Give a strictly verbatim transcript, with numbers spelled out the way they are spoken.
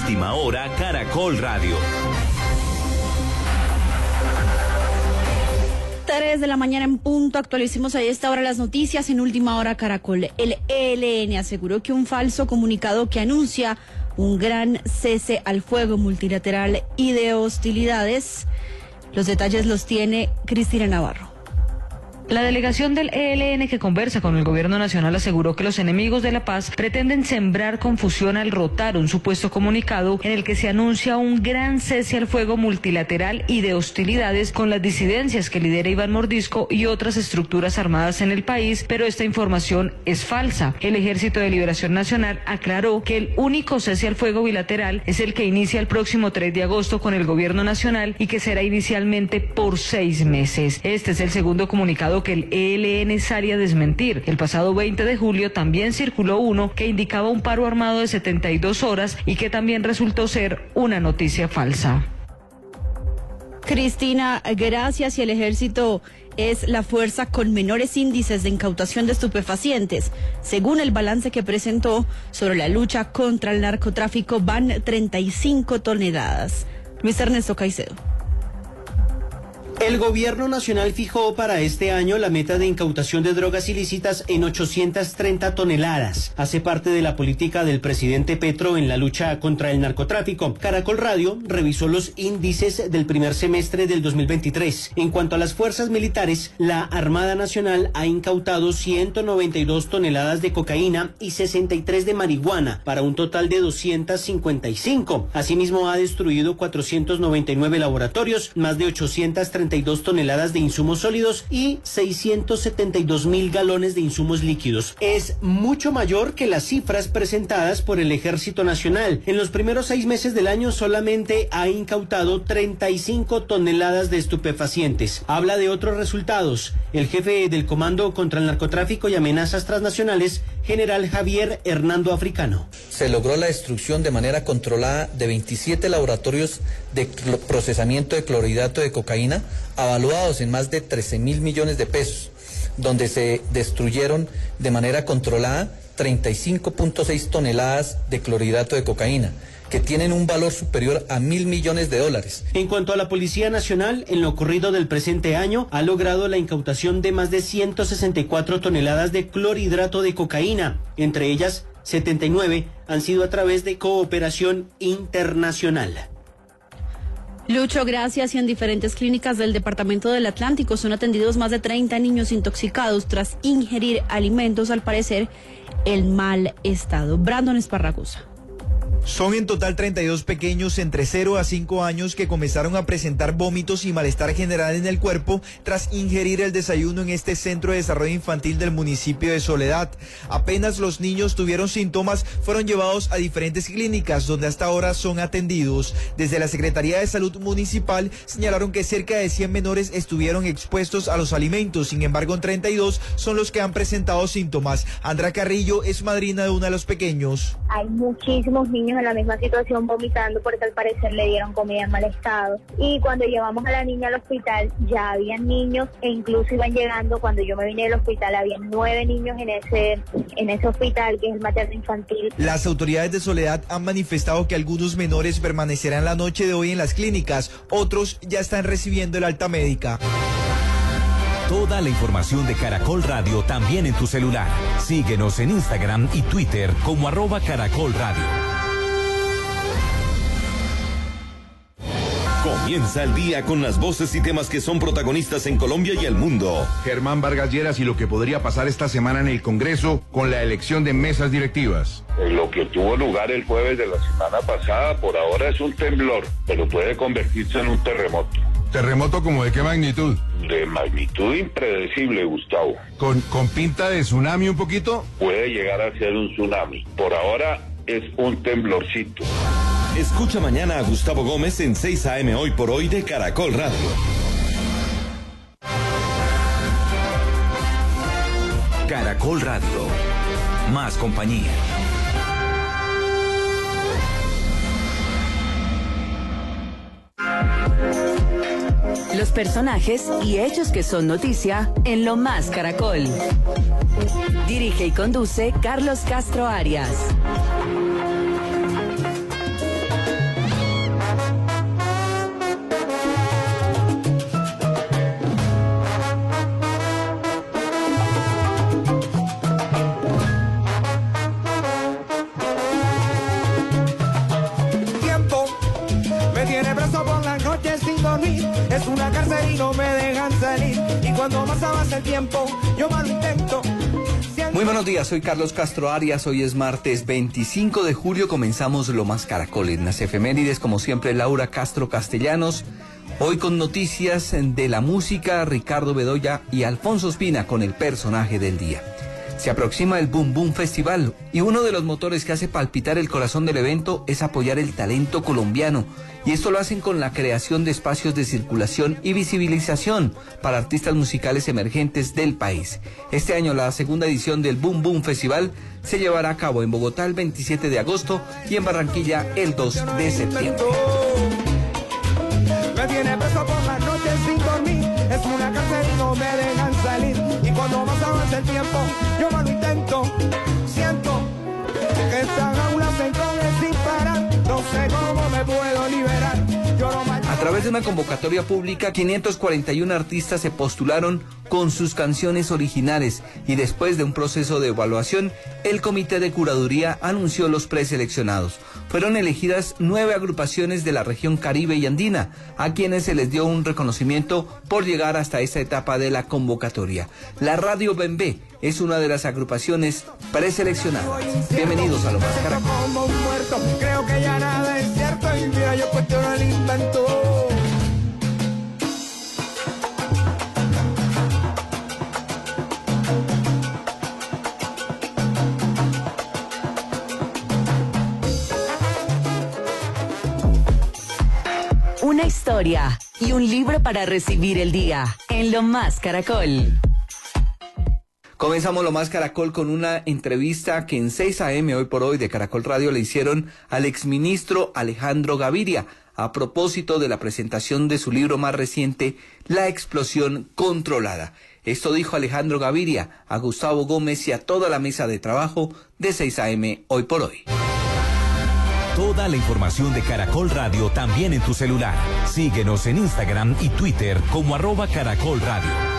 Última Hora Caracol Radio. tres de la mañana en punto, actualicemos a esta hora las noticias en Última Hora Caracol. El E L N aseguró que un falso comunicado que anuncia un gran cese al fuego multilateral y de hostilidades. Los detalles los tiene Cristina Navarro. La delegación del E L N que conversa con el gobierno nacional aseguró que los enemigos de la paz pretenden sembrar confusión al rotar un supuesto comunicado en el que se anuncia un gran cese al fuego multilateral y de hostilidades con las disidencias que lidera Iván Mordisco y otras estructuras armadas en el país, pero esta información es falsa. El Ejército de Liberación Nacional aclaró que el único cese al fuego bilateral es el que inicia el próximo tres de agosto con el gobierno nacional y que será inicialmente por seis meses. Este es el segundo comunicado que el E L N sale a desmentir. El pasado veinte de julio también circuló uno que indicaba un paro armado de setenta y dos horas y que también resultó ser una noticia falsa. Cristina, gracias. Y el ejército es la fuerza con menores índices de incautación de estupefacientes. Según el balance que presentó sobre la lucha contra el narcotráfico, van treinta y cinco toneladas. Luis Ernesto Caicedo. El gobierno nacional fijó para este año la meta de incautación de drogas ilícitas en ochocientas treinta toneladas. Hace parte de la política del presidente Petro en la lucha contra el narcotráfico. Caracol Radio revisó los índices del primer semestre del dos mil veintitrés. En cuanto a las fuerzas militares, la Armada Nacional ha incautado ciento noventa y dos toneladas de cocaína y sesenta y tres de marihuana, para un total de doscientas cincuenta y cinco. Asimismo, ha destruido cuatrocientos noventa y nueve laboratorios, más de ochocientas treinta y dos toneladas de insumos sólidos y seiscientos setenta y dos mil galones de insumos líquidos. Es mucho mayor que las cifras presentadas por el Ejército Nacional. En los primeros seis meses del año solamente ha incautado treinta y cinco toneladas de estupefacientes. Habla de otros resultados. El jefe del Comando contra el Narcotráfico y Amenazas Transnacionales, general Javier Hernando Africano. Se logró la destrucción de manera controlada de veintisiete laboratorios de procesamiento de clorhidrato de cocaína, avaluados en más de trece mil millones de pesos, donde se destruyeron de manera controlada treinta y cinco punto seis toneladas de clorhidrato de cocaína, que tienen un valor superior a mil millones de dólares. En cuanto a la Policía Nacional, en lo ocurrido del presente año, ha logrado la incautación de más de ciento sesenta y cuatro toneladas de clorhidrato de cocaína. Entre ellas, setenta y nueve han sido a través de cooperación internacional. Lucho, gracias. Y en diferentes clínicas del Departamento del Atlántico son atendidos más de treinta niños intoxicados tras ingerir alimentos, al parecer, en mal estado. Brandon Esparragosa. Son en total treinta y dos pequeños entre cero a cinco años que comenzaron a presentar vómitos y malestar general en el cuerpo tras ingerir el desayuno en este centro de desarrollo infantil del municipio de Soledad. Apenas los niños tuvieron síntomas, fueron llevados a diferentes clínicas donde hasta ahora son atendidos. Desde la Secretaría de Salud Municipal señalaron que cerca de cien menores estuvieron expuestos a los alimentos. Sin embargo, treinta y dos son los que han presentado síntomas. Andra Carrillo es madrina de uno de los pequeños. Hay muchísimos niños en la misma situación vomitando porque al parecer le dieron comida en mal estado, y cuando llevamos a la niña al hospital ya habían niños, e incluso iban llegando. Cuando yo me vine del hospital había nueve niños en ese en ese hospital que es el materno infantil. Las autoridades de Soledad han manifestado que algunos menores permanecerán la noche de hoy en las clínicas, otros ya están recibiendo el alta médica. Toda la información de Caracol Radio también en tu celular. Síguenos en Instagram y Twitter como arroba Caracol Radio. Comienza el día con las voces y temas que son protagonistas en Colombia y el mundo. Germán Vargas Lleras y lo que podría pasar esta semana en el Congreso con la elección de mesas directivas. Lo que tuvo lugar el jueves de la semana pasada por ahora es un temblor, pero puede convertirse en un terremoto. ¿Terremoto como de qué magnitud? De magnitud impredecible, Gustavo. ¿Con, con pinta de tsunami un poquito? Puede llegar a ser un tsunami. Por ahora es un temblorcito. Escucha mañana a Gustavo Gómez en seis a eme Hoy por Hoy de Caracol Radio. Caracol Radio. Más compañía. Los personajes y hechos que son noticia en Lo Más Caracol. Dirige y conduce Carlos Castro Arias. dormir. Es una cárcel y no me dejan salir. Y cuando más avanza el tiempo, yo más lo intento. Muy buenos días, soy Carlos Castro Arias. Hoy es martes veinticinco de julio. Comenzamos Lo Más Caracol. En las efemérides, como siempre, Laura Castro Castellanos. Hoy con noticias de la música, Ricardo Bedoya y Alfonso Espina con el personaje del día. Se aproxima el Boom Boom Festival y uno de los motores que hace palpitar el corazón del evento es apoyar el talento colombiano. Y esto lo hacen con la creación de espacios de circulación y visibilización para artistas musicales emergentes del país. Este año la segunda edición del Boom Boom Festival se llevará a cabo en Bogotá el veintisiete de agosto y en Barranquilla el dos de septiembre. Me tiene preso por las noches sin dormir. Es una cárcel y no me dejan salir. Y cuando más avanza el tiempo, yo más lo intento. Siento que esta jaula se encoge sin parar. No sé cómo me puedo liberar. Yo no me... A través de una convocatoria pública, quinientos cuarenta y uno artistas se postularon con sus canciones originales y después de un proceso de evaluación, el comité de curaduría anunció los preseleccionados. Fueron elegidas nueve agrupaciones de la región Caribe y Andina, a quienes se les dio un reconocimiento por llegar hasta esta etapa de la convocatoria. La Radio Bembé es una de las agrupaciones preseleccionadas. Bienvenidos a Lo Más Caracol. Como un muerto, creo que ya nada es cierto y mira, yo cuestiono el invento. Una historia y un libro para recibir el día en Lo Más Caracol. Comenzamos Lo Más Caracol con una entrevista que en seis a eme hoy por hoy de Caracol Radio le hicieron al exministro Alejandro Gaviria a propósito de la presentación de su libro más reciente, La Explosión Controlada. Esto dijo Alejandro Gaviria a Gustavo Gómez y a toda la mesa de trabajo de seis a eme hoy por hoy. Toda la información de Caracol Radio también en tu celular. Síguenos en Instagram y Twitter como arroba Caracol Radio.